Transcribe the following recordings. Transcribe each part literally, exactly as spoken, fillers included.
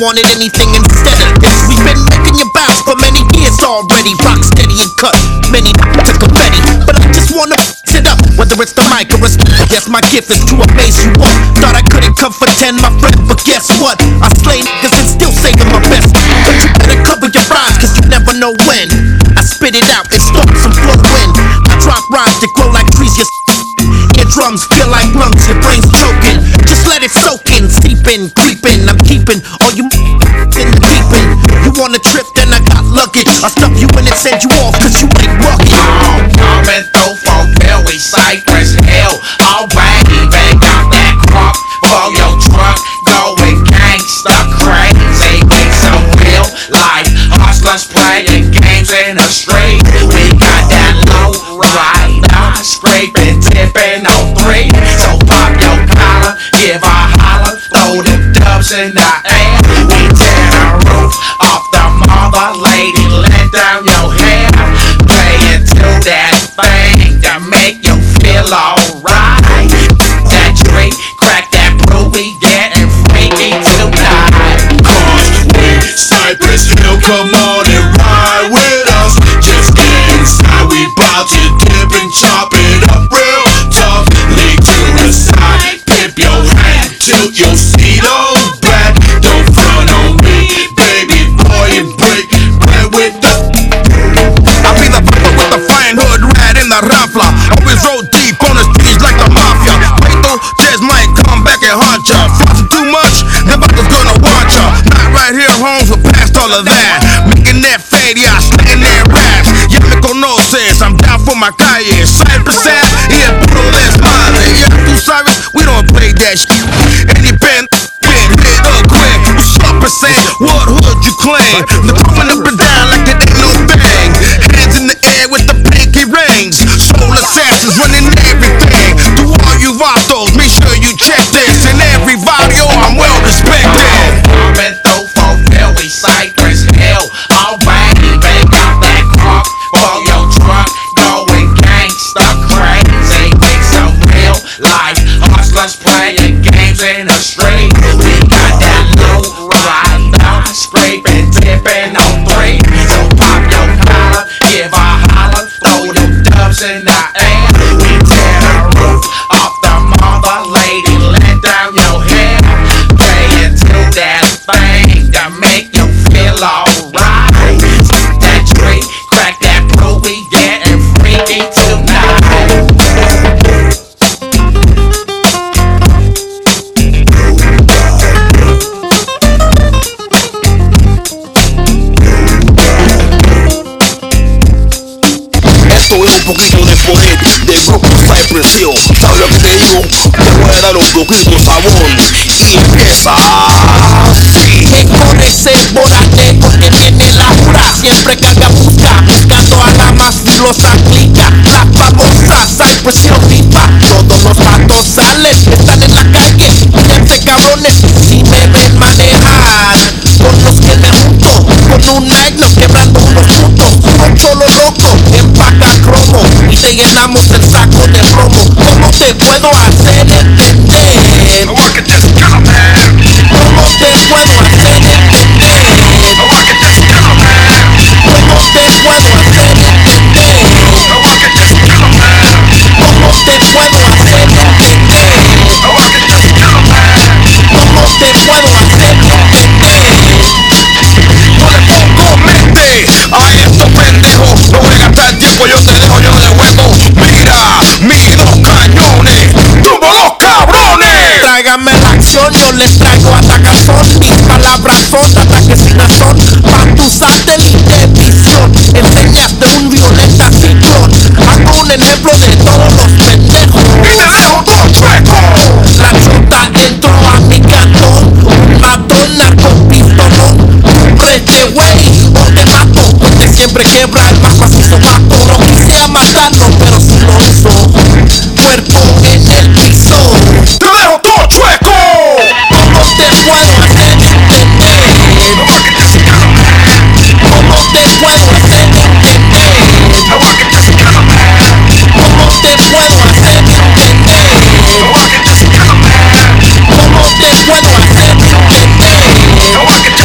wanted anything instead of this. We've been making you bounce for many years already. Rock steady and cut, many to confetti. But I just wanna f*** it up, whether it's the mic or it's yes, my gift is to amaze you all. Thought I couldn't come for ten, my friend, but guess what? I slay niggas and still saving my best. But you better cover your rhymes, cause you never know when I spit it out and start some flow in. I drop rhymes that grow like trees, your eardrums feel like lungs, your brain's choking. Just let it soak in, seeping, creeping. I'm keeping all you in the deep end. You want a trip, then I got luggage. I'll stuff you in and send you off, cause you ain't rugged. Oh, coming through from Philly, Cypress Hill. All baggy, bang out that crop for your truck. Going gangsta crazy, make some real life hustlers playing games in the street. We got that low rider, scraping, tipping on three. So pop your collar, give a holler, throw them dubs in the air. We tear the roof off the mother, lady, let down your hair. Play into that thing to make you feel alright. That tree, crack that brew, we getting freaky tonight. Cause we Cypress Hill, come on and ride with us. Just get inside, we bout to dip and chop it up real tough. Lean to the side, pimp your hand, tilt your seat on back. Don't front on me, baby boy, and break bread with the I be the papa with the flying hood rat in the raffla. Always roll deep on the streets like the mafia. Wait though, Jazz might come back and haunt ya. Flossing too much, the buckle's gonna want ya. Not right here, Holmes, we're past all of that. Making that fade, yeah, slaying that raps. Ya me conoces, I'm down for my calle. Cypress Ave, yeah, puro desmadre. Yeah, tú sabes, we don't play that shit. Any band, been hit up quick. What's up, percent? What hood you claim? They're coming up and down like it ain't no thing. Hands in the air with the pinky rings. Soul assassins running everything. To all you vatos, make sure you check this. And everybody, oh, I'm well respected. Coming through from Philly, Cypress Hill. All baggy, bang out that crop for your truck. Going gangsta crazy, make some real life hustlers playing games in the street. We got that low rider, scraping, tipping on three. So pop your collar, give a holler, throw them dubs in the air. We tear the roof off the mother, lady, let down your hair. Play into that thing to make you feel alright. That tree, crack that brew, we getting freaky tonight. Esto es un poquito de poder del grupo Cypress Hill. ¿Sabes lo que te digo? Te voy a dar un poquito sabor. Y empieza así. Que con ese borate porque tiene la jura. Siempre carga busca, buscando a la más filosa clica. La famosa Cypress Hill viva. Todos los patos salen, están en la calle. Mírense cabrones, si me ven manejar. Con los que me junto, con un magno quebrando unos puntos. Un solo loco, empaca cromo y te llenamos el saco de romo. ¿Cómo te puedo hacer entender? ¿Cómo te puedo hacer entender? ¿Cómo te puedo hacer entender? ¿Cómo te puedo hacer entender? ¿Cómo te puedo hacer entender? No le pongo mente a estos pendejos. No voy a gastar tiempo, yo te dejo yo de huevo. Mira, mis dos cañones, tumbo los cabrones. Tráigame la acción, yo les traigo atacazón. Mis palabras son ataques sin razón. Pa' tu satélite visión, enseñaste un violenta ciclón. Hago un ejemplo de todos los pendejos. Y te dejo todo chueco. La chota entró a mi cantón. Un matón, narco, pistolón. Cúbrete, güey, o te mato. Porque siempre quebra el bajo, así se mato. No quise matarlo, pero sí lo hizo. Cuerpo en el piso. Te dejo todo chueco. ¿Cómo te puedo hacer entender? No que te sigan. ¿Cómo te puedo hacer entender? No que te sigan. ¿Cómo te puedo hacer entender? No que te sigan. ¿Cómo te puedo hacer entender? No que te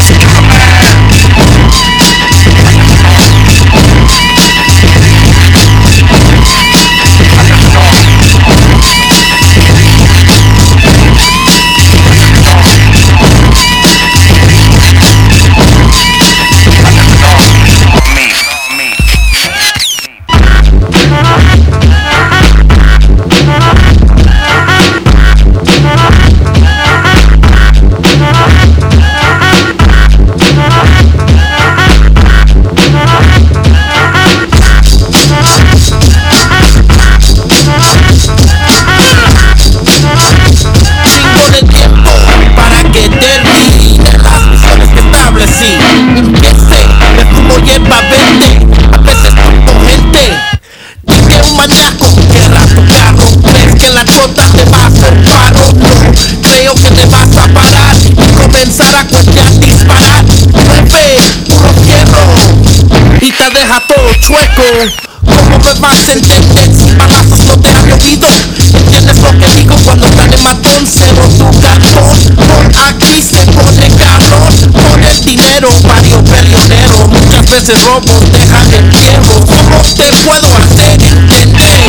chueco. ¿Cómo me vas a entender si balazos no te han oído? ¿Entiendes lo que digo cuando sale matón? Cero tu cartón, por aquí se pone calor. Por el dinero, varios peleoneros, muchas veces robos dejan el tiempo. ¿Cómo te puedo hacer entender?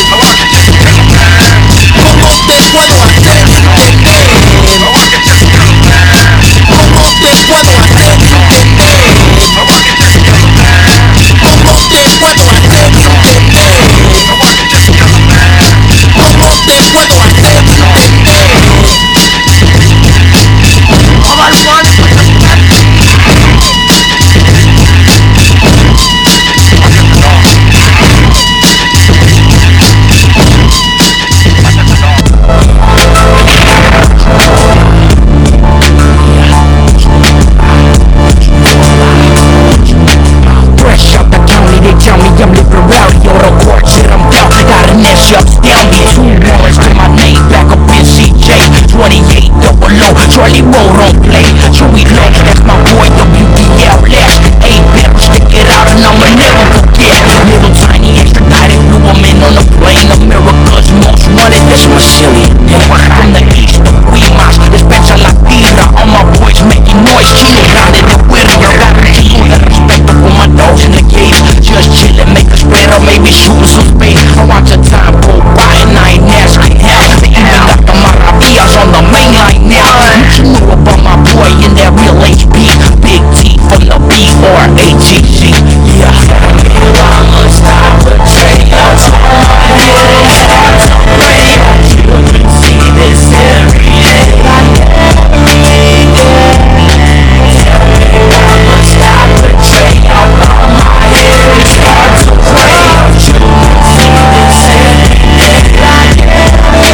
¿Cómo te puedo hacer entender? ¿Cómo te puedo hacer entender? ¿Cómo te puedo hacer entender? ¿Cómo te puedo hacer entender? All I want is fresh out the county, they tell me I'm living rowdy. Or the court shit, I'm down. Got an S ups down me. Two warrants to my name, back up in C J. twenty-eight double O, Charlie Roll don't play. Chewy Lynch, that's my boy, W D L Lash. Eight better stick it out and I'ma never forget. Little tiny extradited, flew him in on a plane. America's most wanted, that's my silly. From the east of Guimas, despensa la tira. All my boys making noise, chilling down in the winter. Got to do the respect for my dogs in the cage. Just chillin', make a spread or maybe shootin' some space. I watch the time go by and I ain't asking help. They even got the maravillas on the main line now. What you know about my boy in that real H P? Big T from the B or A T C. Yeah. I'ma stop the train. I'll turn my head out to rain. You can see this every day. Every day. I'ma stop the train. I'll turn my head out to rain. You can see this every day.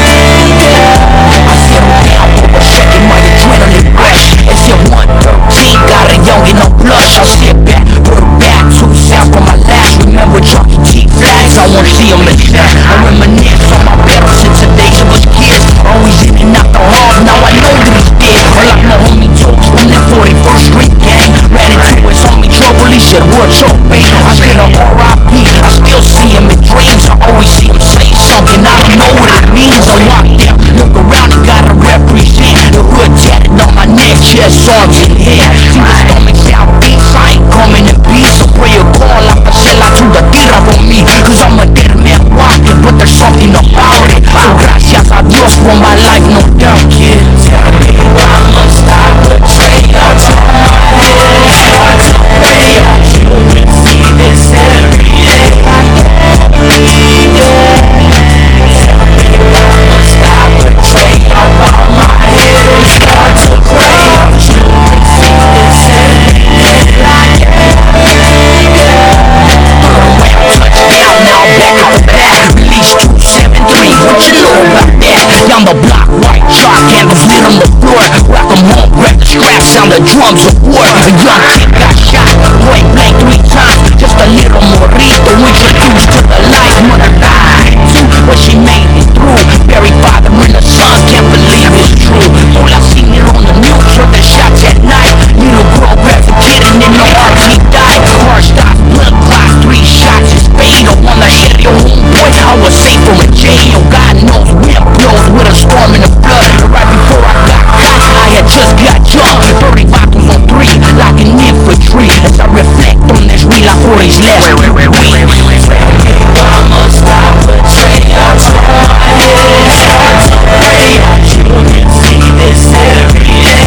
I settle down for a second, my adrenaline rush. It's your one thirteen, got a youngin' no blush. I'll sit back, put her back, two south from my last. Remember Chucky T flags, I wanna see him in that. I reminisce on my battle since the days of us kids. Always in and out the halls, now I know that he's dead. Or like my homie Tokes from the forty-first Street Gang. Ran into his homie Trouble, he said, what's up, babe? I said, a R I P, I still see him in dreams. I always see him say something, I don't know what it means. I walk down, look around, and gotta represent the hood tatted on my neck, chest, arms, and head. See the stomach southeast, I ain't coming in peace. So pray a call, I pasela to the tira for me. Cause I'm a dead man walking, but there's something about it. So gracias a Dios for my life, no doubt, kid. Tell me I'ma stop the train, I'll turn my head out to rain. You can see this every day. Every day. Tell me I'ma stop the train, I'll turn my head out to rain. You can see this every day. Every day. Touchdown, now back out the back. Release two seven three, what you know about that? Down the block, white chalk candles lit on the floor. Rock 'em home, grab the straps, sound the drums of war. A young kid got shot, point blank three times. Just a little morrito introduced to the life. Mother died too, but she made it through. Buried father and the son, can't believe it's true. All I seen it on the news, heard the shots at night. Little girl grabs a kid and in the arms he died. Car stops, blood clots, three shots is fatal. On the head of your homeboy, I was safe from a jail. God knows wind blows with a storm in the flood. Right before I got caught, I had just got jumped. Thirty bottles on three, like an infantry. As I reflect on this real life for his last wait, wait, wait, wait, wait, wait, wait. I'ma stop the train, I'll turn my head out to rain. You can see this every day.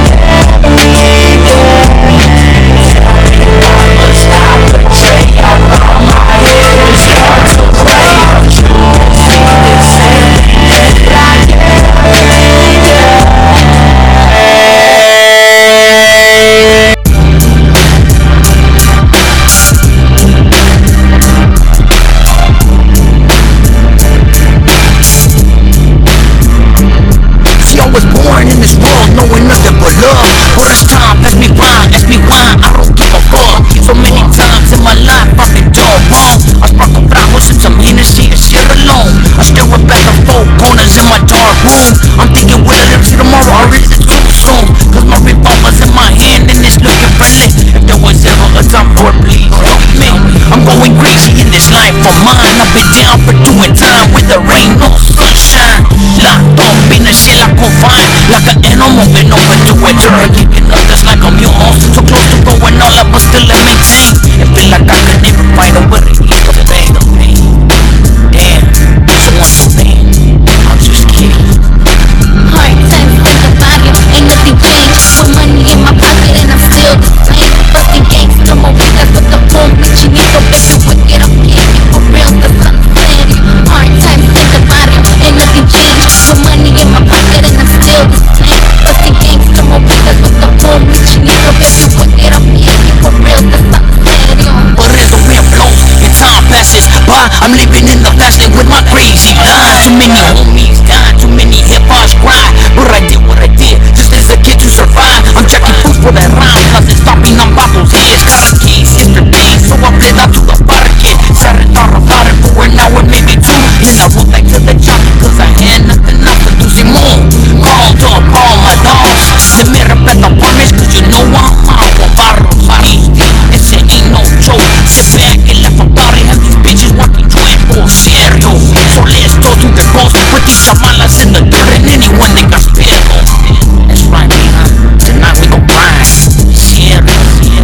Every day. Tell me I'ma stop the train, I'll turn my head out to rain. You can see this every day. Every day. See, I was born in this world knowing nothing but love. First time, pass me wine, ask me why, I don't give a fuck. So many times in my life I've been done wrong. I spark a bravo, sip some Hennessy and shit alone. I stare up at the four corners in my dark room. I'm thinking, will I live to tomorrow or is it too soon? Cause my revolver's in my hand and it's looking friendly. If there was ever a time for it, please help me. I'm going down for doing time when there ain't no sunshine. Locked up in a shell I confined, like an animal moving over to a turn, kicking others like a mule. So close to going all up, but still I maintain. It feel like I could never find a way to eat the pain, the pain. Damn, so understand, I'm just kidding. Hard times in the body, ain't nothing changed. With money in my pocket and I'm still the same. Busting gangster movidas with the boom, but you need to baby wicked up here. For real, the sun's setting. Hard times in the body, ain't nothing changed. With money in my pocket and I'm still the same. Busting gangster movidas with the boom, but you need to baby wicked up here. For real, the sun's setting. But as the wind blows and time passes by, I'm living in the fast lane with my crazy life. Too many homies died, too many hip-hops cry, but I did what I did just as a kid to survive. I'm checking food for that rhyme, plus it's stopping on bottles heads. Got a case yesterday, so I fled out to the market. Started thought about it for an hour, maybe two. Then I went back to the job because I had nothing else to do. Simone called up all my dogs to meet up at the apartments, cause you know I'm out on bottles. This ain't no joke. Sit back and laugh about it. Have these bitches working twenty-four serio. So let's go to the coast, put these chamalas in the dirt and anyone they got spit on. That's right, man. Tonight we gon' grind. Serio.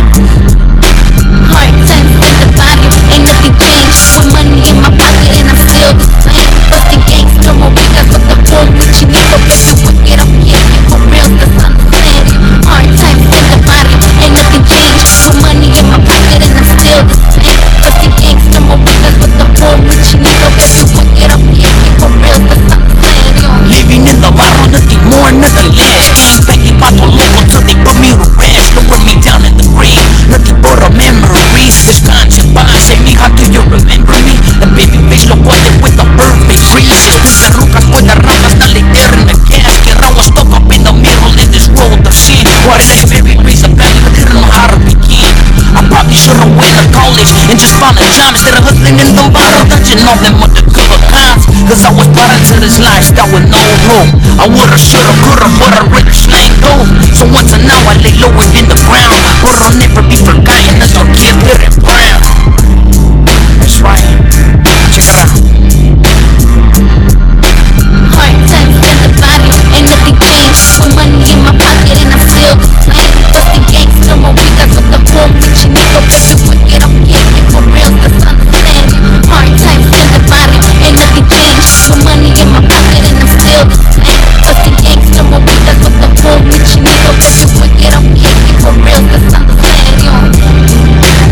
Hard times in the body, ain't nothing changed. With money in my pocket and I'm still the same. Busting gangster movidas with the boom, but you need to baby wicked up here. For real, the sun's setting. Hard times in the body, ain't nothing changed. With money in my pocket and I'm still the same. Busting gangster movidas with the boom, but you need to baby wicked up here. For real, the sun's setting. Living in the barro, nothing more, nothing less. Came back in Pato Loco till they put me to rest. Lower me down in the grave, nothing but a memory. This conscious bond, say me, how do you remember me? The baby face lo guarded with the perfect breeze. Puse rucas with the ramas, dale there in the casket. I was stuck up in the middle in this world of sin. What is a very reason back, but didn't know how to begin. I probably should've went to college and just found a job instead of hustling in the bottle, touching all them undercover cops. Cause I was brought into this lifestyle with no hope. I would've, should've, could've, but I really slang though. So once and now I lay lower in the ground, but I'll never be forgotten as our kid Little Brown. That's right. Check it out. Hard times in the body, ain't nothing changed. With money in my pocket and I'm still the same. Busting gangster movidas with the boom, but you need to baby wicked up here. For real, the sun's setting. Hard times in the body, ain't nothing changed. With money in my pocket and I'm still the same. Busting gangster movidas with the boom, but you need to baby wicked up here. For real, the sun's setting.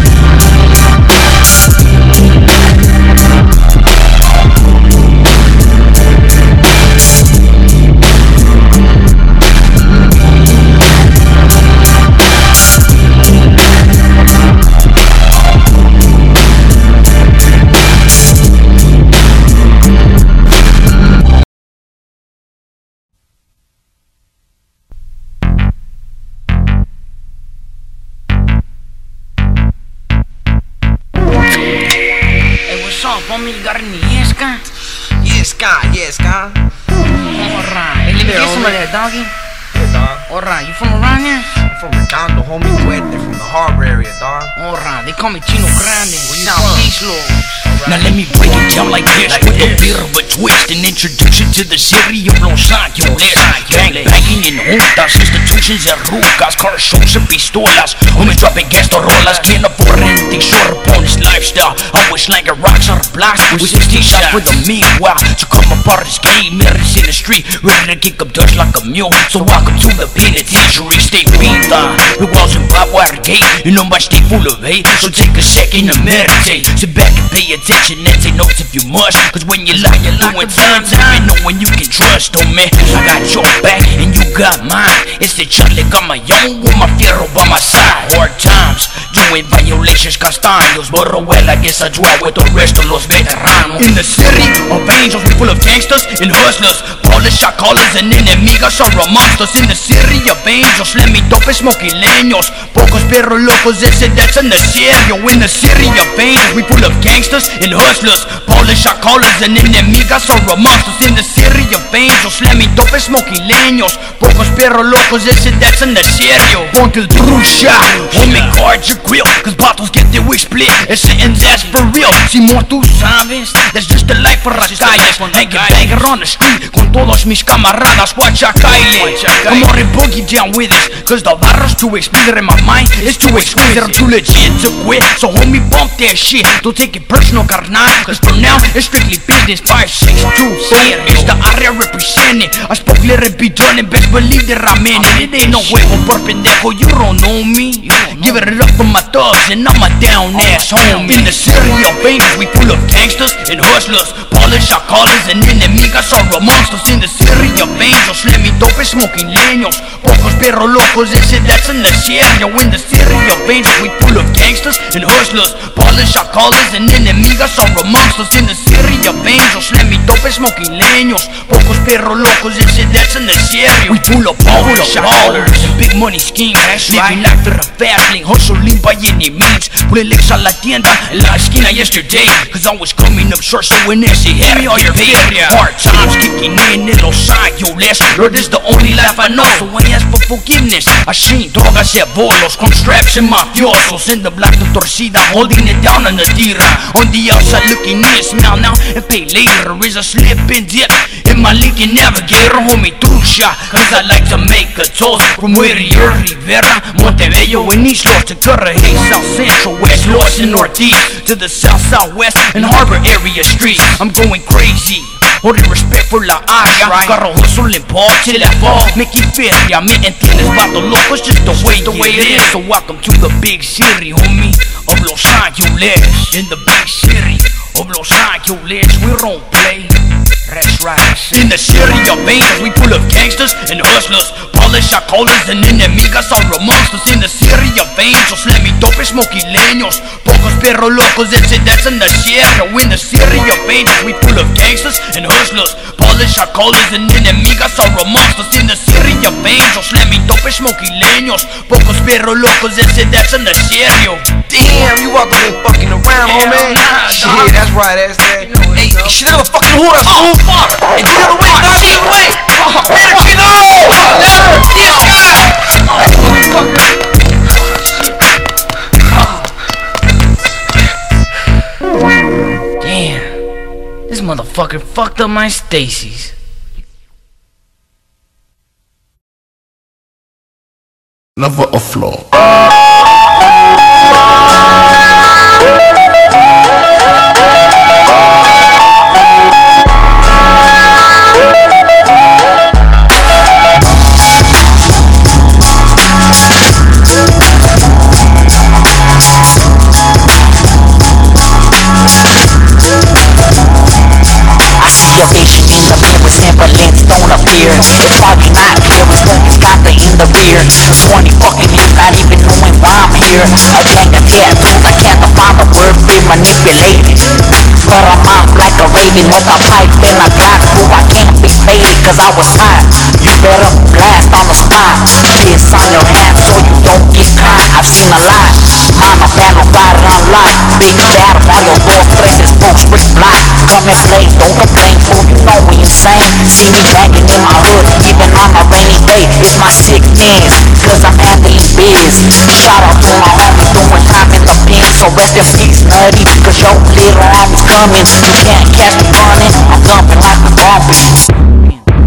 Homie, you got any yeska? Yeska, yeska. Alright, let me get some of that, doggy. Yeah, dog. Alright, you from around here? I'm from Redondo, homie. Duete, from the harbor area, dog. Alright, they call me Chino Grande. Where you Southeast Low. Now let me break it down like this, like with this. A bit of a twist, an introduction to the city of Los Angeles. Bang banging in juntas, institutions and rucas, car shows and pistolas. Homies dropping gastarolas, can't afford anything short upon this lifestyle. I was like a rocks on the blocks with sixteen shots for the meanwhile. To come apart this game, mirrors in the street, ready to kick up dust like a mule. So welcome to the penitentiary, stay pinta. The walls in Bob Watergate, you know my state full of hate. So take a second to meditate, sit back and pay attention and take notes if you must. Cause when you lie, you're doing time, time, know when you can trust on me. I got your back and you got mine. It's the Charlie got my young with my fierro by my side. Hard times, doing violations, castaños, but oh well, I guess I dwell with the rest of los veteranos. In the city of angels, we full of gangsters and hustlers, polish shot callers and enemigas are amongst us. In the city of angels, let me dope smoking leños, pocos perros locos, ese that's in the serio. In the city of angels, we full of gangsters and hustlers, polish Polish our colors and enemigas are amongst us. In the city of angels, slamming dope and smoking leños. Pocos perros locos, ese that's in the serio. Ponte el trucha, homie, guard your grill, cause bottles get their wish split. Ese and that's for real. Si more tú sabes, that's just the life for las calles. Hanging banger on the street, con todos mis camaradas, guachacaile. Come on and boogie down with us, cause the barro's too explicit in my mind. It's too exquisite, I'm too legit to quit. So homie, bump that shit, don't take it personal, carnal, cause for now, it's strictly business. Five, six, two, seven, it's the area represented. I spoke little bit done and best believe that I'm in it. It ain't no huevo por pendejo, you don't know me. Giving it up for my thugs and I'm a down ass homie. In the city of angels, we full of gangsters and hustlers. Polish our colors and enemigas are amongst us. In the city of angels, let me dope and smoking leños. Pocos perros locos, ese that's in the serio. In the city of angels, we full of gangsters and hustlers. Polish our colors and enemigas are amongst us. In the city of angels, let me dope and smoking leños. Pocos perros locos, ese that's in the serio. We full of polish our colors and big money schemes. Living life through the fast lane, hustling by any means. Pule legs a la tienda en la esquina yesterday, cause I was coming up short, so when ese hit me all your feria. Hard times kicking in in Los Angeles. Lord, this the only life I know, so I ask for forgiveness. I seen drogas y bolos con straps and mafiosos in the black to torcida, holding it down on the tira. On the outside looking in, smell now and pay later. Is a slip and dip in my leaking navigator, homie trucha, cause I like to make a toast. From Whittier, Rivera, Montebello and East Los to Cudahy, South Central, West Los and Northeast, to the South, Southwest and Harbor area streets. I'm going crazy. All the respect for la área, carro hustle and ball till I fall. Making feria, me entiendes, vato loco, it's just the way, the way it is. So welcome to the big city, homie, of Los Angeles. In the big city of Los Angeles, we don't play. That's right. In the city of angels, we full of gangsters and hustlers. Polish our colors and enemigas are amongst us. In the city of angels, let me dope and smoking leños. Pocos perros locos, ese that's in the sierra. In the city of angels, we full of gangsters and hustlers. Polish our colors and enemigas are amongst us. In the city of angels, let me dope and smoking leños. Pocos perros locos, ese that's in the sierra. Damn, you out there fucking around, homie. Nah, Shit, dog. that's right, that's that. You know it, Hey, dog. shit, little fucking whore, that's oh, fuck. Hey, get out of the way, dog, get out of the way. Let her get out. Let her get out. Damn, this motherfucker fucked up my Stacy's. Never a flaw. Your vision in the mirror, semblance don't appear. It's probably not clear, it's like it's got the in the rear. Twenty fucking years, not even knowing why I'm here. A gang of tattoos, I can't define the word, be manipulated. But I'm out like a raven with a pipe and a Glock. Boo, I can't be faded cause I was hot. You better blast on the spot. Piss on your hands so you don't get caught. I've seen a lot. Mama, battle, fire unlocked. Big shadow on your door, places, folks, brick block. Come and play, don't complain, fool, you know we insane. See me banging in my hood, even on a rainy day. It's my sick ends, cause I'm handling biz. Shout out to my homies doing time in the pen. So rest in peace, nutty, cause your little homies coming. You can't catch me running, I'm dumping like a zombie.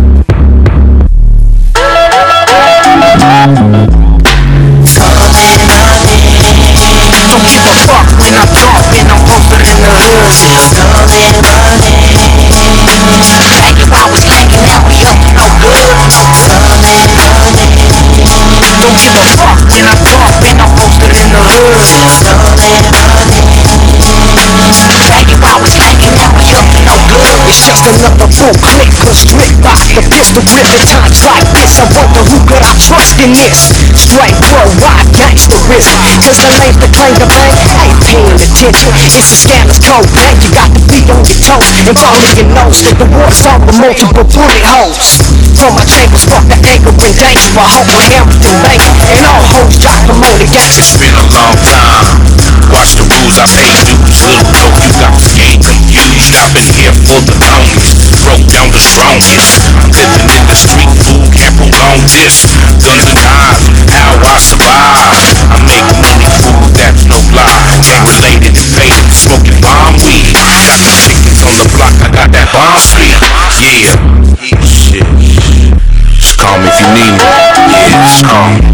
Don't give a fuck when I'm jumping, I'm posted in the hood. Stunning, running. Like if I was hanging out, we up to no good. Stunning, running. Don't give a fuck when I'm jumping, I'm posted in the hood. Stunning, running. Like if I was hanging out, we up to no good. It's just another full click, cause strict box, the pistol grip at times like this. I wonder who could I trust in this? Straight worldwide gangsterism. Cause the names that claim to bang ain't paying attention. It's a scandalous code, man, you got to be on your toes and follow your nose. The war's on with multiple bullet holes. From my chambers, fuck the anger and danger. I hope we're Hamilton Bank and all hoes drop promoted gangsters. It's been a long time. Watch the rules, I pay dues. Little dope, you got the game confused. I've been here for the longest, broke down the strongest. I'm living in the street, food can't prolong this. Guns and knives, how I survive. I make money, food, that's no lie. Gang related and faded, smoking bomb weed. Got the chickens on the block, I got that bomb sweet. Yeah, shit. Just call me if you need me. Yeah, just call me.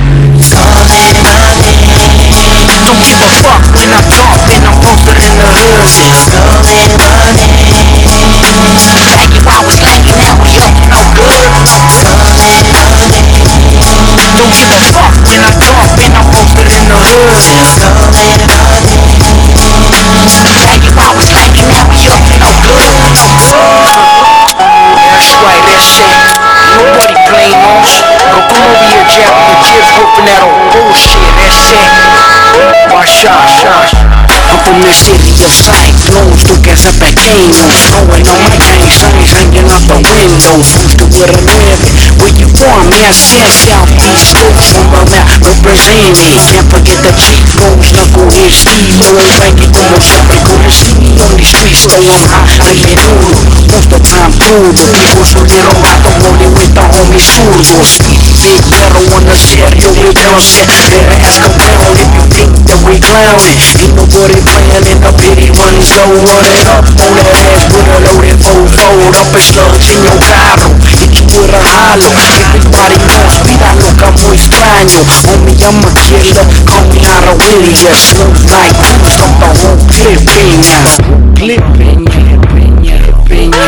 Don't give a fuck when I talk and I'm posted in the hood. Stolen money. Back if I was slanging, now we up to no good. Stolen money. Don't give a fuck when I talk and I'm posted in the hood. Stolen money. Back if I was slanging, now we up to no good. That's right, that's it. Nobody playing us. Go come over here, Jack. The kids whooping that old bullshit. That's it. Wash out, wash. I'm from the city of cyclones, tú que haces pequeños. Going on my gang signs, hanging out the window. Boosted with a nueve. Where you from? Me, I said Southeast Coast. From where me represented. Can't forget the cheekbones. Knucklehead Steve-O. Ranking como siempre con el C on the streets. So I'm high, a menudo. Most of the time crudo. Vivo solero gato, rolling with the homie zurdo. Sweet big pero on the serio, we don't set. Better ask around if you think that we clowning. Ain't nobody playing in the pity ones, so run it up on that ass with a loaded fold, fold up and slugs in your carro. Hit you with a hollow, everybody knows, vida loca muy extraño. Homie, I'm a killer, call me out of Willie, smooth like who's from the whole clip, piña. Clip, piña, piña, piña.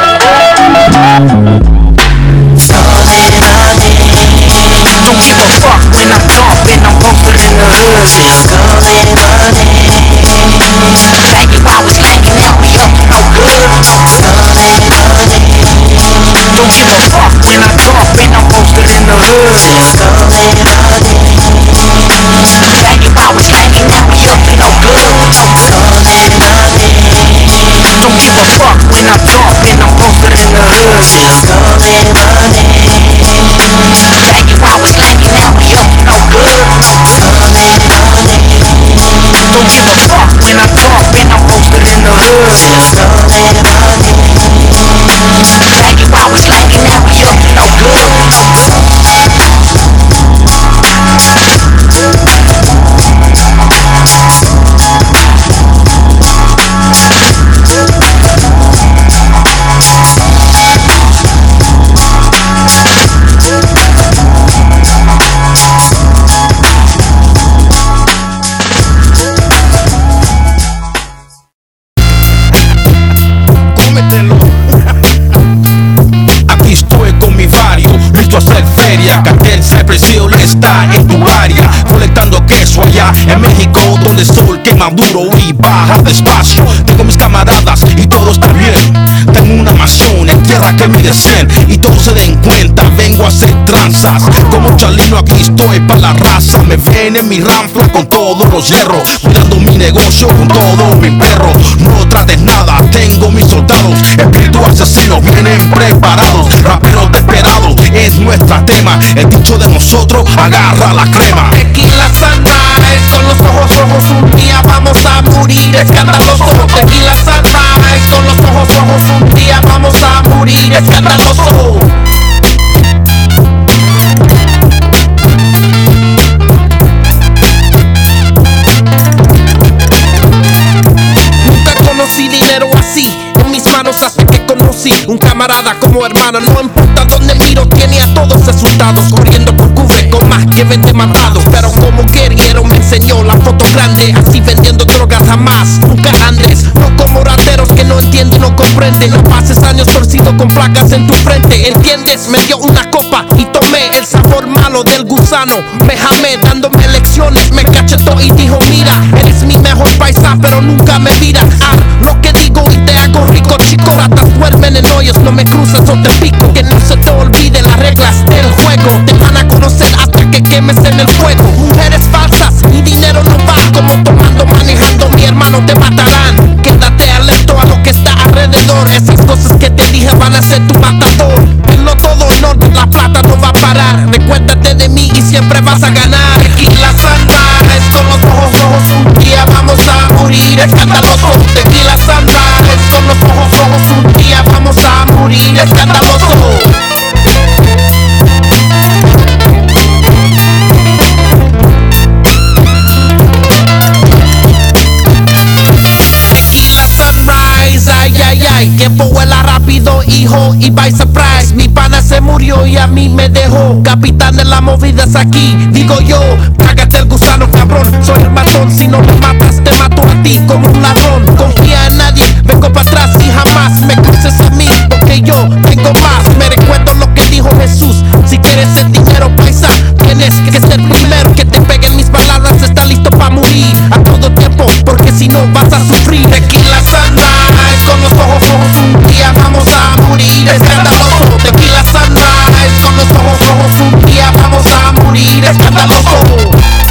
Don't give a fuck when I talk and I'm posted in the hood. Stolen money. Back if I was slanging, now we up to no good. Stolen money. Don't give a fuck when I talk and I'm posted in the hood. Stolen money. Back if I was slanging, now we up to no good. Stolen money. Don't give a fuck when I talk and I'm posted in the hood. Stolen money. Back if I was slanging, now we up to no good. Stolen money. Don't give a fuck when I talk and I'm posted in the hood. Stolen money. Back if I was slanging, now we up to no good. Aquí estoy con mi vario, listo a hacer feria. Cartel Cypress Hill está en tu área, colectando queso allá en México, donde el sol quema duro y baja despacio. Tengo mis camaradas y todo está bien. Tengo una mansión en tierra que mide cien y todos se den cuenta, vengo a hacer tranzas. Como Chalino aquí estoy pa' la raza. Me ven en mi ranfla con todos los hierros, cuidando mi negocio con todo mi perro. No trates nada, tengo mis soldados, espíritu asesinos vienen preparados. Raperos desesperados es nuestro tema, el dicho de nosotros agarra la crema. Tequila sunrise, con los ojos rojos un día vamos a morir escandaloso. Tequila sunrise, con los ojos rojos un día vamos a morir escandaloso. Nunca conocí dinero así en mis manos hasta que conocí un camarada como hermano. No importa dónde miro, tiene a todos asustados, corriendo por cubre con más que veinte matados. Pero como guerrero me enseñó la foto grande, así vendiendo drogas jamás, nunca andes. No como rateros que no entienden, no comprenden. No pases años torcido con placas en tu frente, ¿entiendes? Me dio una copa y tomé el sabor malo del gusano. Me jamé dándome lecciones, me cachetó y dijo: mira, eres mi mejor paisa, pero nunca me miras. Ah, lo que digo y te hago rico, chico. Ratas duermen en hoyos, no me cruzas o te pico. Que no se te olvide las reglas del juego, te van a conocer hasta que quemes en el fuego. Mujeres falsas y dinero no va, como tomando, manejando, mi hermano te matarán. Quédate alerta a lo que está alrededor, esas cosas que te dije van a ser tu matador. Tenlo todo en orden, la plata no va a parar. Recuérdate de mí y siempre vas a ganar. Tequila sunrise, con los ojos rojos un día vamos a morir escandaloso. Tequila sunrise, con los ojos rojos, un día vamos a morir escandaloso. Tequila sunrise, ay, ay, ay, tiempo vuela rápido, hijo, y by surprise, mi pana se murió y a mí me dejó. Capitán de las movidas aquí, digo yo, cágate el gusano, cabrón, soy el matón, si no me matas te mato a ti como un ladrón. Confía en nadie, vengo para atrás y jamás me cruces a mí, porque yo tengo más. Me recuerdo lo que dijo Jesús, si quieres el dinero, paisa, tienes que ser primero. Que te peguen mis palabras, está listo para morir a todo tiempo, porque si no vas a sufrir. Tequila sunrise, con los ojos rojos, un día vamos a morir escandaloso. Tequila sunrise, con los ojos rojos, un día vamos a morir escandaloso.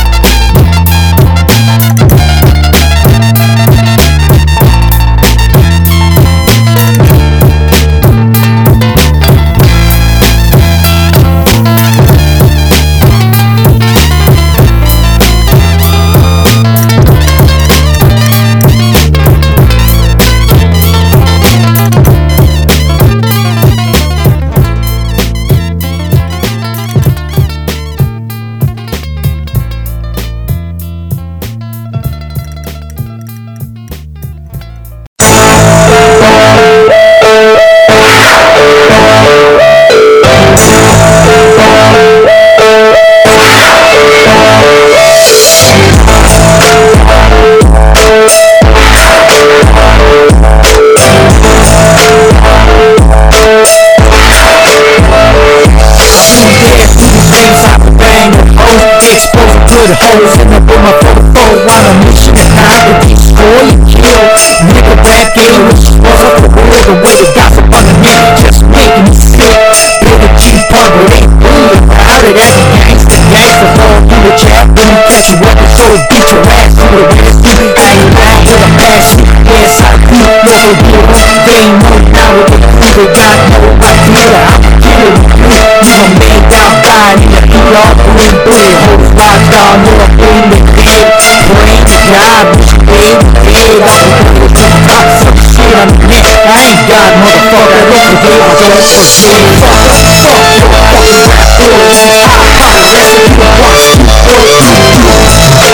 Put holes in the with my photo on a mission to hide and destroy and kill. Nigga rap game, which is was up the world. The way they gossip underneath, just making me sick. Play the cheap part, but ain't really about it. That's a gangsta, gangsta fall through the chat. When you catch you up and show it, beat your ass to the rest. I ain't lying to the mask. Yes, I do know the deal. They ain't know now what they do. They got no idea. I'm killing you. You a man down fine in the E R, bullet, bullet holes, rock down, no I'm in the head. Brain the job, bitch, baby, dead. I'm gonna do top some shit on the net. I ain't God, motherfucker, don't forget I don't forget. Fuck, fuck your fucking rap boys. Hot, hot, rap, you a rock, you a rock, you a rock.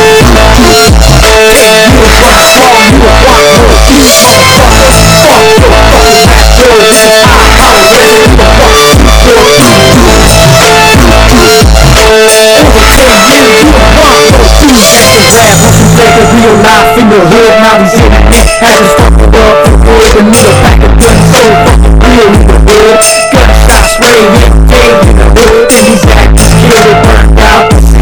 Hey, you a rock, wrong, you a rock, boy, you motherfucker. Fuck your fucking rap boys. Hot, hot, rap, you a rock, you a rock, you a rock. Real life in the hood, now he's in the net. Had to fuck it up for good, and nigga back a gun so fucking real in the hood. Gunshot spray, hit Dave in the hood, and he's acting scared, it burned out.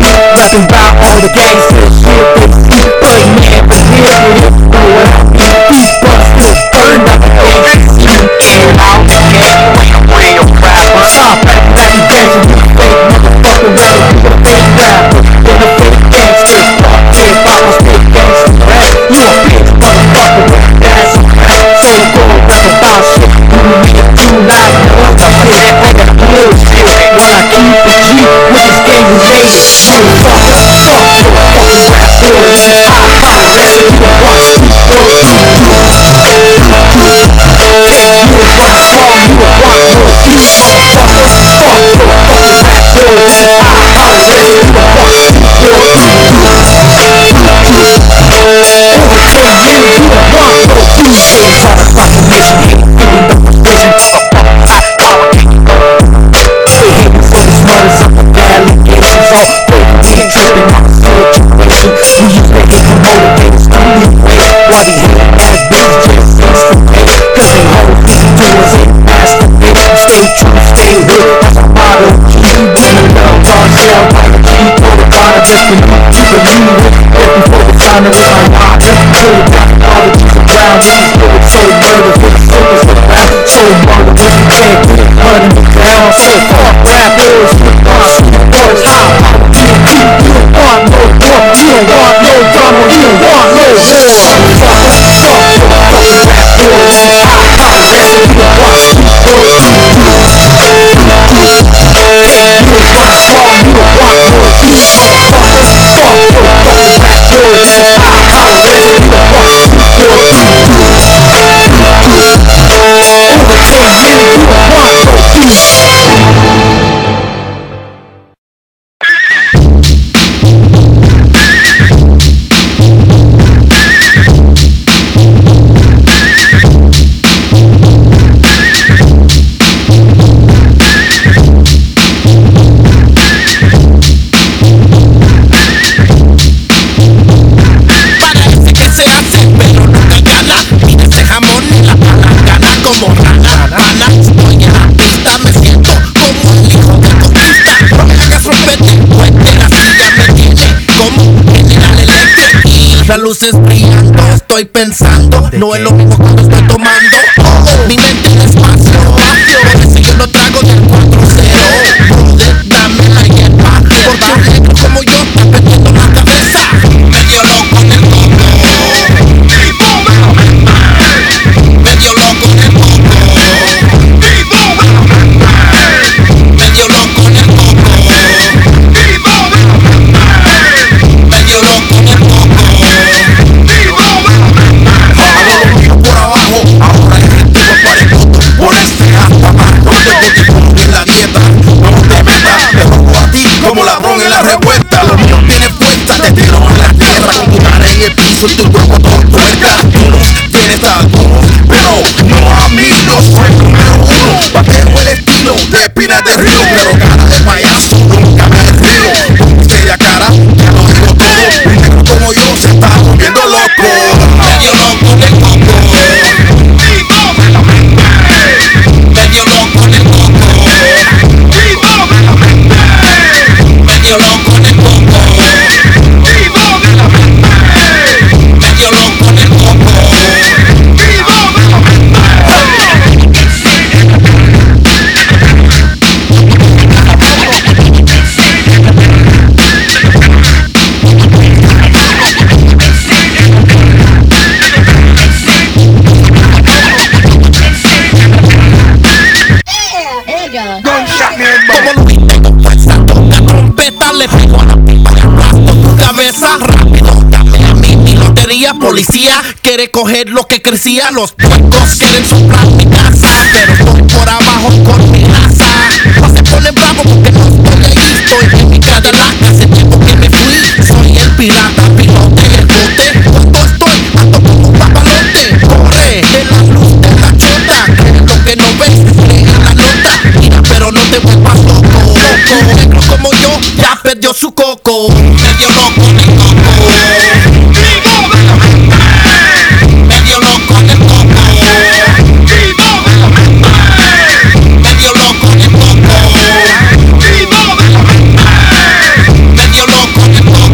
luces brillando, estoy pensando, no es lo mismo cuando estoy tomando. Oh, mi mente en espacio, por eso yo no trago del cuatro cero. Brother, dame la hierba, porque un negro como yo está perdiendo la cabeza. Medio loco en el coco, medio loco en el coco, medio loco en el coco, medio loco en el coco. Por abajo, ahora es el tipo para el coto. Por este hasta más, no te como en la dieta. No te metas, te robo a ti como ladrón en la revuelta. Lo mío tiene fuerza, te tiro en la tierra. Con tu cara en el piso y tu cuerpo todo tuerca. Tú los tienes a algunos, pero no a mí. Yo soy número uno, pateo el estilo de Espinas de Río. Pero cara de payaso, nunca me río. Con aquella cara, ya lo digo todo. Un negro como yo se está volviendo loco. Medio loco en el coco, medio loco en el coco, medio loco en el coco, medio loco en el coco. Como Luis tengo fuerza, toca trompeta, le pego a la pipa, le aplasto tu cabeza rápido. Dame a mí mi lotería, policía quiere coger lo que crecía. Los puercos quieren soplar mi casa, pero estoy por abajo con mi raza. No se ponen bravo porque no estoy ahí, estoy en mi Cadillac, hace tiempo que me fui. Soy el pirata, pilote y el bote. Cuando estoy, ando como un papalote. Corre de la luz de la chota, cree lo que no ves, cree en la nota. Mira, pero no te vuelvas loco, loco. Negro como yo, ya perdió su coco. Medio loco en el coco, medio loco en el coco, medio loco en el coco, medio loco en el coco.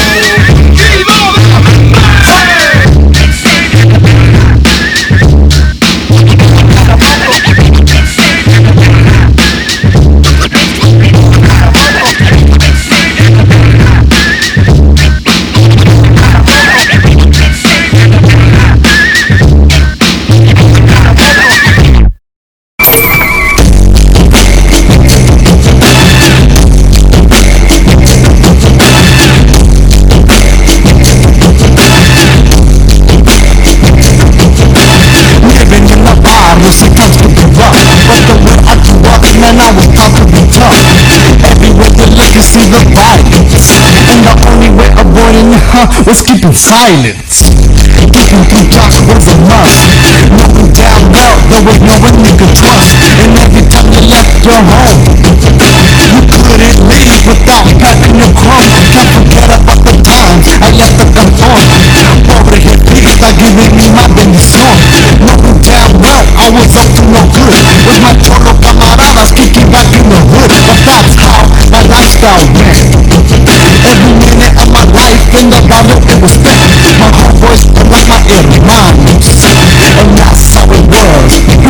Sometimes can be rough, but the way I grew up, man, I was taught to be tough. Everywhere you look, you see the violence, and the only way avoiding it, huh, was keeping silence. Thinking through talk was a must, knowing damn well there was no one you could trust. And every time you left your home, you couldn't leave without packing your crumb. Can't forget about the times I left the cantón. Pobre jefita giving me my bendición, knowing damn well I was up to no good with my cholo camaradas kicking back in the hood. But that's how my lifestyle went. Every minute of my life in the barrio it was spent. My homeboys were like my hermanos, and that's how it was,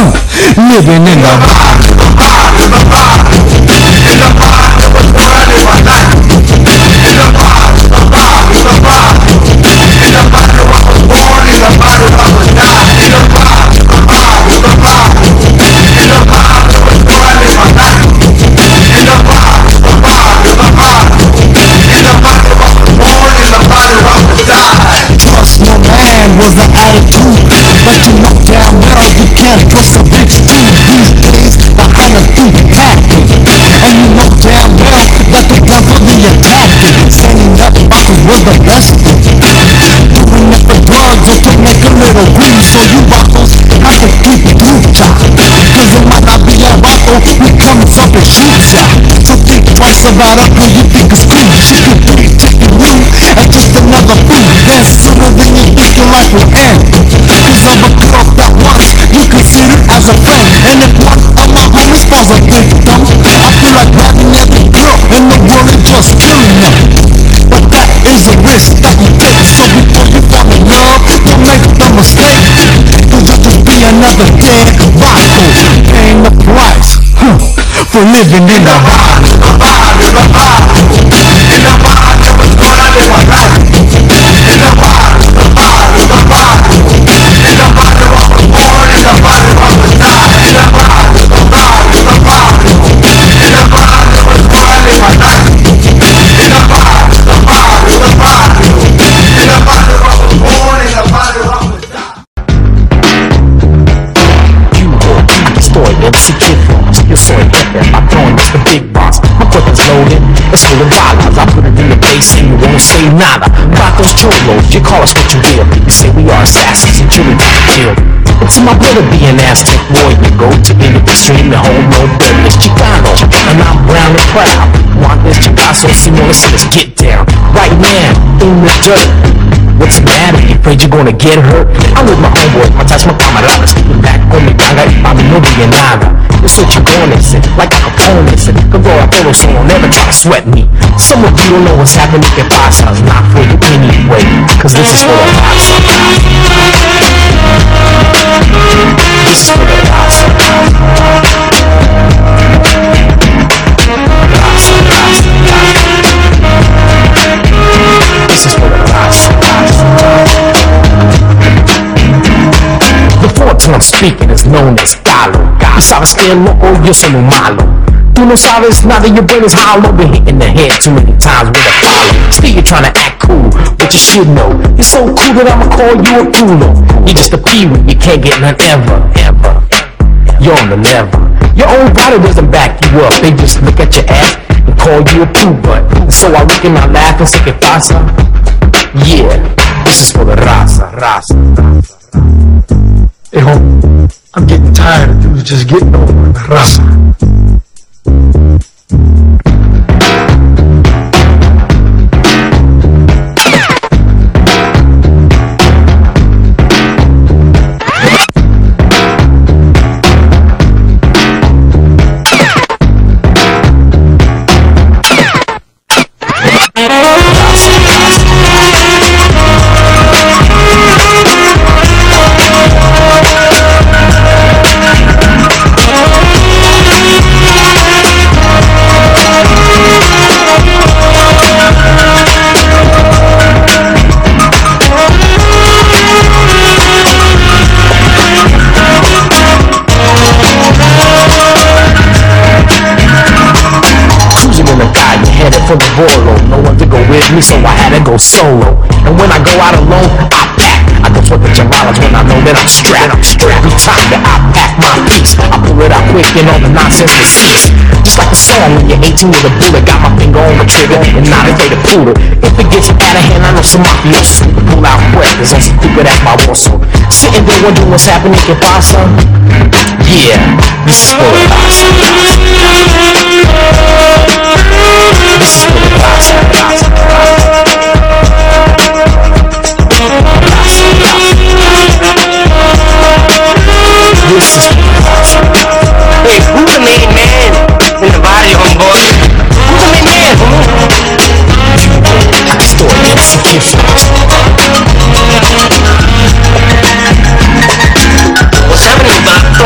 living in the barrio, the barrio, the barrio. In the barrio was where I live my life. In the barrio, the barrio, the barrio. In the barrio I was born, in the barrio I was died. In the barrio, the barrio, the barrio. In the barrio was where I live my life. In the barrio, the barrio, the barrio. In the barrio I was born, in the barrio I was died. Trust no man was the attitude, but you know damn well you can't trust a bitch too. These days the hundred feet packing, and you know damn well that the devil be attacking. Standing up boxes was the best thing. Doing it for drugs just to make a little green, so you bottles have to keep trucha, cause it might not be a bottle, we come up and shoot ya. So think twice about it when you think it's cool. Shit could be taking you and just another food. Then sooner than you think your life will end, cause I'm a girl that once you consider as a friend. And if one of my homies falls a victim, I feel like grabbing every girl in the world and just killing them. But that is a risk that you take, so before you fall a mistake, cause I'll just be another dead Roscoe, paying the price huh, for living in the bottle. In the bottle, in the bottle, in the bottle, was gonna live my life. In the bottle, the bottle, the bottle, in the bottle I was born, in the bottle I was died. In the bottle, the bottle, the bottle, in the bottle was gonna live my life. In the bottle, the bottle, the bottle, in the bottle I was born, in the bottle I was died. You will be destroyed, M C Kid Frost. You saw it there, my throwing is the big boss. My weapon's loaded, it's full of dollars. I put it in the base and you won't say nada. About those cholos, you call us what you will. You say we are assassins and children to kill. It's my brother be an Aztec warrior. Go to any extreme, the whole no better. It's Chicano, and I'm brown and proud. Want this Chicasso, Simona, so let's get down. Right now, in the dirt. What's the matter? You afraid you're gonna get hurt? I'm with my homeboys, my touch, my camaradas. Keeping back on me, ganga, y mami no diga nada. Yo soy chicones, like a Capones. Cause all I follow, so don't never try to sweat me. Some of you don't know what's happening, que pasa. It's not for you anyway, cause this is for the pasta. This is for the pasta. This is for the pasta. The fortune I'm speaking is known as Galo. Y sabes que loco, yo soy muy malo. Tú no sabes nada, your brain is hollow. Been hitting the head too many times with a follow. Still you're trying to act cool, but you should know you're so cool that I'ma call you a culo. You're just a peewee, you can't get none ever, ever. You're on the level. Your own body doesn't back you up. They just look at your ass and call you a poo butt. So I look and I laugh and say, ¿qué pasa? Yeah, this is for the raza, raza, raza. Hey home, I'm getting tired of dudes just getting over the raza. For the bolo, no one to go with me, so I had to go solo. And when I go out alone, I pack. I go for the jamalas when I know that I'm strapped. I'm strapped. Every time that I pack my piece, I pull it out quick and all the nonsense will cease. Just like a song when you're eighteen with a bullet, got my finger on the trigger and not afraid to pull it. If it gets out of hand, I know some mafioso pull out breath, on stupid as my warsaw. Sitting there wondering what's happening, que pasa? Yeah, this is for the pasta. This is for the pasta, pasta, pasta. This is for the pasta. Hey, who's the main man in the body, homeboy? Who's the main man? Aquí estoy, M C Kid Frost. What's happening, Bato?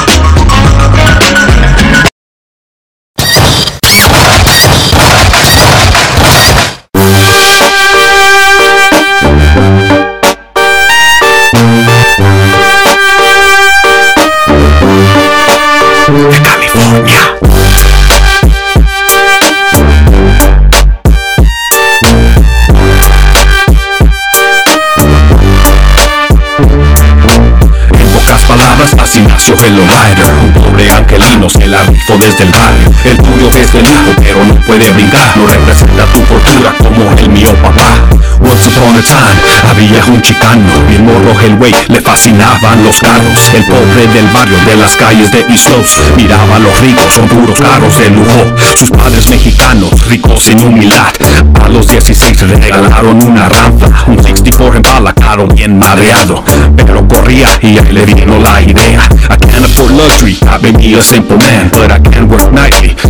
Así nació Fellow Rider, un pobre angelino se la rifó desde el barrio. El tuyo es de lujo pero no puede brincar, no representa tu fortuna como el mío papá. Once upon a time había un chicano, bien morro el güey, le fascinaban los carros. El pobre del barrio de las calles de East Los miraba a los ricos, son puros carros de lujo. Sus padres mexicanos, ricos sin humildad, a los dieciséis le regalaron una Rampla, un sesenta y cuatro Impala caro bien madreado, pero corría y ahí le vino la idea. I can't afford luxury, I may be a simple man, but I can work nightly, and that's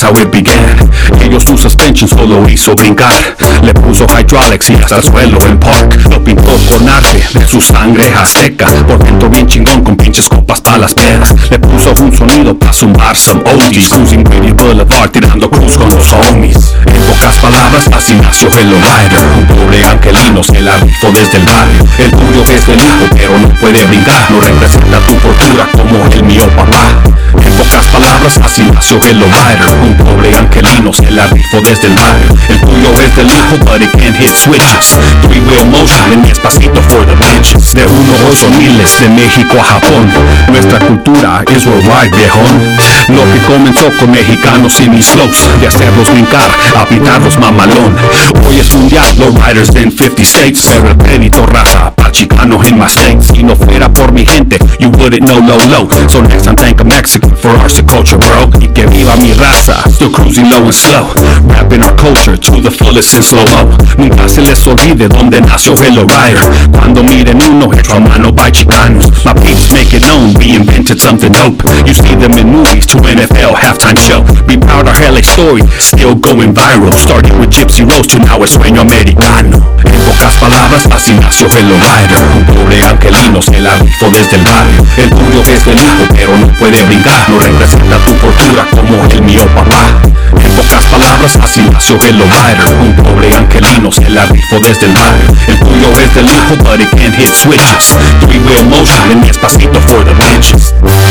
how it began. Ellos su suspension solo hizo brincar. Le puso hydraulics y hasta el suelo en park. Lo pintó con arte de su sangre azteca. Por dentro bien chingón con pinches copas pa' las pedas. Le puso un sonido pa' zumbar some oldies. Cruising Grady Boulevard tirando cruz con los homies. En pocas palabras así nació Hello Rider. Un pobre angelino se la rifó desde el barrio. El tuyo es de lujo pero no puede brincar. No representa tu fortuna como el mío papá. En pocas palabras así nació Hello Rider. Un pobre angelino se la rifó desde el barrio. El tuyo es de lujo but it can't hit switches. Three wheel motion en Despacito for the bitches. De uno ocho miles de México a Japón. Nuestra cultura es worldwide, viejón. Lo que comenzó con mexicanos y mis flows, de hacerlos brincar, a pintarlos mamalón. Hoy es mundial, los riders in fifty states. Pero el crédito raza, pa' chicano en my state. Si no fuera por mi gente, you wouldn't know low low. So next time thank a Mexican for our culture, bro. Y que viva mi raza, still cruising low and slow. Rapping our culture to the fullest in slow-mo. Nunca se les olvide donde nació Hello Rider. Cuando miren uno hecho a mano by chicanos. My peeps make it known, we invented something dope. You see them in movies to N F L halftime show. Be proud our L A story, still going viral. Starting with Gypsy Rose to now es sueño americano. En pocas palabras así nació Hello Rider. Un pobre angelino se la rifó desde el barrio. El tuyo es de lujo pero no puede brincar. No representa tu fortuna como el mío papá. En pocas palabras así nació Hello Rider. Un pobre angelino se la rifó desde el barrio. El tuyo es de lujo but it can't hit switches. Three wheel motion en Despacito for the bitches.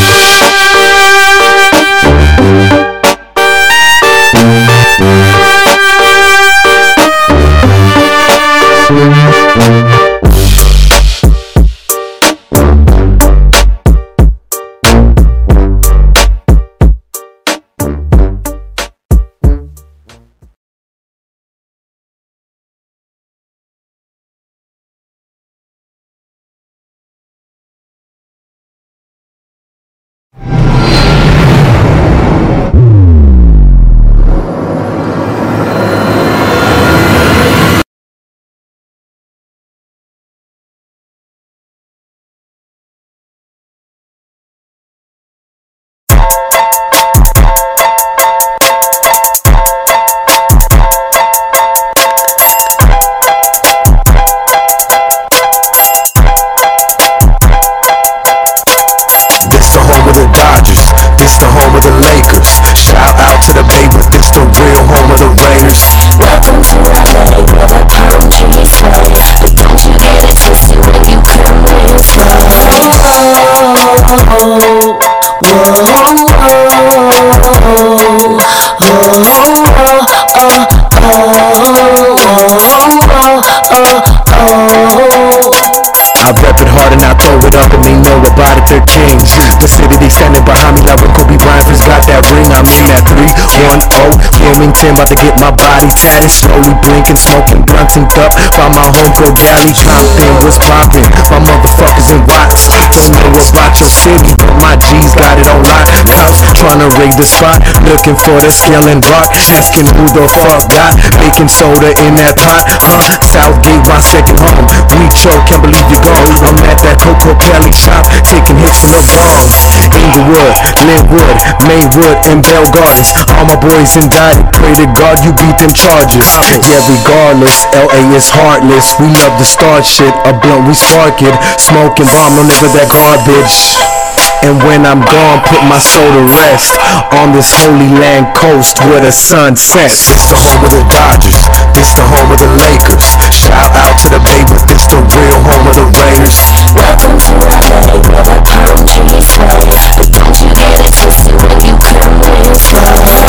I rep it hard and I throw it up and they know about it, they're kings. The city they standing behind me like when Kobe Bryant first got that ring. I'm in that three one oh Wilmington, about to get my body tatted. Slowly blinking, smoking, blunting up by my homegirl Gally. Dropped in, what's poppin'? My motherfuckers in watch. Don't know about your city, but my G's got it on lock. Cops tryna rig the spot, looking for the scale and rock. Asking who the fuck got baking soda in that pot, huh? Southgate, my second home. We choke, can't believe you're gone. I'm at that Coco Kelly shop, taking hits from the wrong. Inglewood, Linwood, Maywood, and Bell Gardens. All my boys indicted, pray to God you beat them charges. Yeah, regardless, L A is heartless. We love to start shit, a blunt we spark it. Smoking bomb, no never that garbage. And when I'm gone, put my soul to rest on this holy land coast where the sun sets. This the home of the Dodgers, this the home of the Lakers. Shout out to the Bay, but this the real home of the Raiders. Welcome to L A, where the palm trees grow. But don't you get it twisted when you come this way.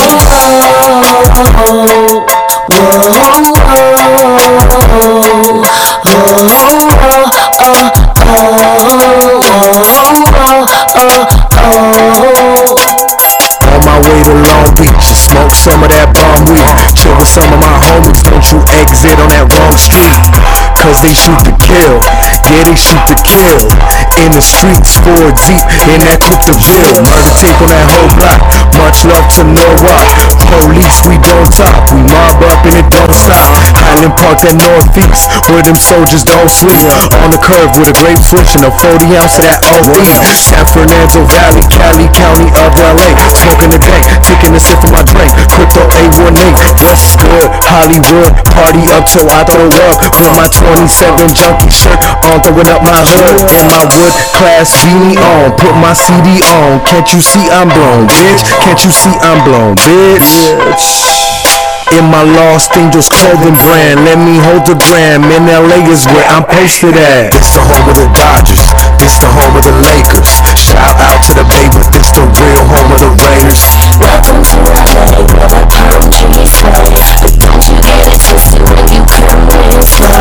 On my way to Long Beach, smoke some of that bomb weed. Chill with some of my homies, don't you exit on that wrong street. Cause they shoot to kill, yeah they shoot to kill. In the streets, four deep, in that coupe de ville. Murder tape on that whole block, much love to Norwalk. Police, we don't talk, we mob up and it don't stop. Highland Park, that northeast, where them soldiers don't sleep. On the curve with a grape switch and a forty ounce of that O E. San Fernando Valley, Cali County of L A. smoking the dank, taking a sip of my drink. Crypto eight one eight, dress good, Hollywood, party up till I throw up. With my twenty-seven junkie shirt on, throwing up my hood and my wood class beanie on. Put my C D on, can't you see I'm blown, bitch? Can't you see I'm blown, bitch? In my Lost Angels clothing brand, let me hold the gram. In L A is where I'm posted at. It's the home of the Dodgers, it's the home of the Lakers. Shout out to the Bay, but it's the real home of the Raiders. Welcome to L A, where the palm trees sway. But don't you get it twisted when you come this way.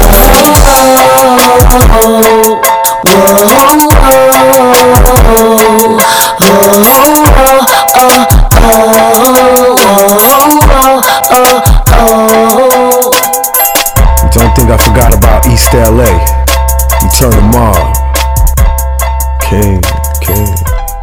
Don't think I forgot about East L A. You turn them on. King, king.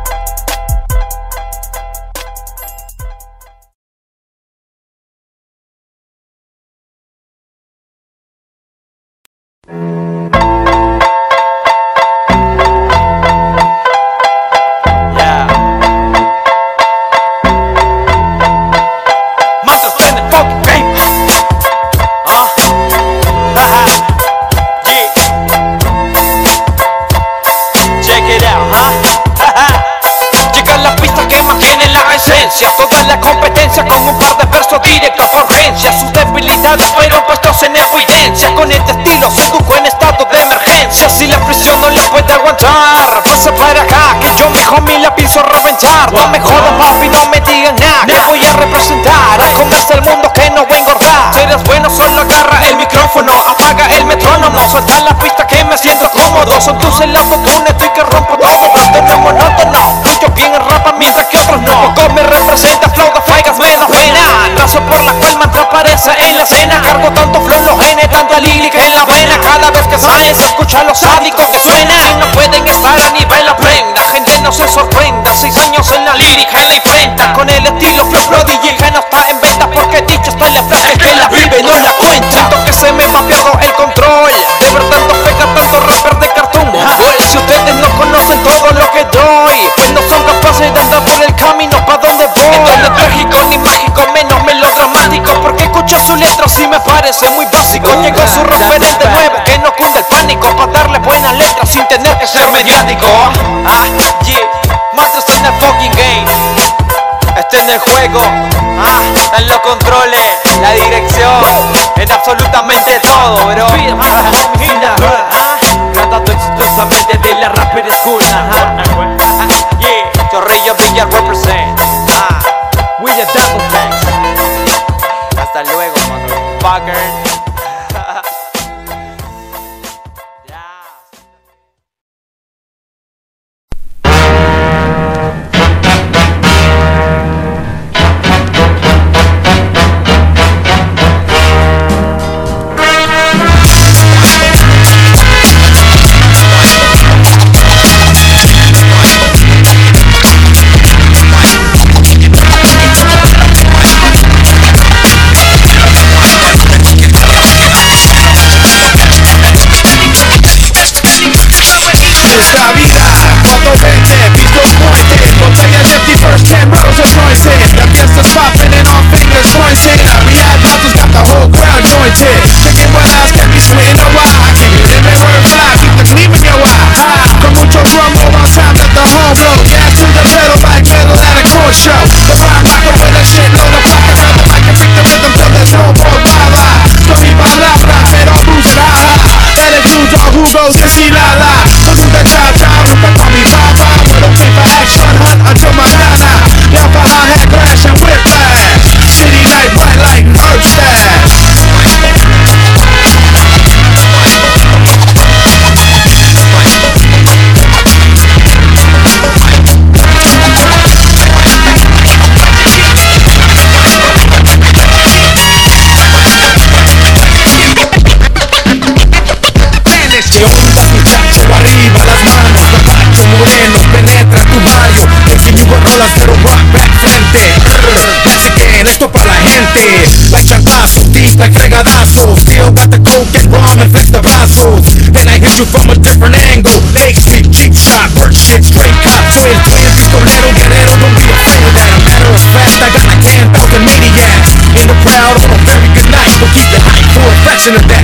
Toda la competencia con un par de versos directos a urgencia. Sus debilidades fueron puestos en evidencia. Con este estilo sedujo en estado de emergencia. Si la presión no la puede aguantar, pasa para acá que yo mi homie la pienso reventar. No me jodas papi, no me digan nada, que voy a representar. A comerse el mundo que no voy a engordar. Si eres bueno solo agarra el micrófono, apaga el metrónomo, suelta la pista que me siento cómodo. Son tus el autotune, estoy que rompo todo. Esto no es monótono, muchos bien rapan mientras que otros no. Poco me representa flow de faigas, me da pena. Razón por la cual mantra aparece en la escena. Cargo tanto flow, los genes, tanta lírica en la vena. Cada vez que sale se escucha lo sádico que suena. Y no pueden estar a nivel aprenda. Gente no se sorprenda, seis años en la lírica en la imprenta. Con el estilo flow prodigy que no está en venta. Porque dicho está la frase que la vive no la cuenta. Siento que se me ha mapeado el control. De ver tanto pega, tanto rapper de cartoon. Pues si ustedes no conocen todo lo que doy, pues no son capaces de andar por el camino pa' donde voy. Esto no es trágico ni mágico, menos melodramático. Porque escucho su letra si me parece muy básico. Llegó su referente nuevo que no cunde el pánico, pa' darle buenas letras sin tener que ser mediático. Ah, yeah, Mantras en el fucking game. Este en el juego, ah, en los controles, la dirección, en absolutamente todo, bro. Tratando exitosamente de la rapper school, ajá. Yeah, Chorrillo Villa represent, ah, with the double tax. Hasta luego, motherfucker. Esta vida, cuando vende, pico fuerte, botellas de first ten rows of jointed. The fiesta's popping and all fingers pointing. We had bottles, got the whole crowd jointed. Chicken what else can be sweet in a while. Give you the river vibe, keep the gleam in your eye. Con mucho rumbo, on time let the home blow. Gas to the pedal like pedal at a core show. The rhyme rocker with a shitload of vodka. Grab the mic and pick the rhythm till there's no more bala. No mi palabra, pero abusa, jaja. Attitudes are who goes to see la la. So do the cha cha, nunca call me baba. We're looking for action, hunt until mañana. Down for hi-hat, crash and whiplash. City night, bright like herb stash. Que ondas muchacho, arriba las manos, capacho moreno, penetra tu barrio. Exhibimos rolas pero rock back frente. Once again, esto para la gente. Like chantazos, deep like fregadazos. Still got the coke and rum and flex the brazos. Then I hit you from a different angle. Lake Street, cheap shot, bird shit, straight cop, twin, twin, pistolero, guerrero. Don't be afraid of that, version of that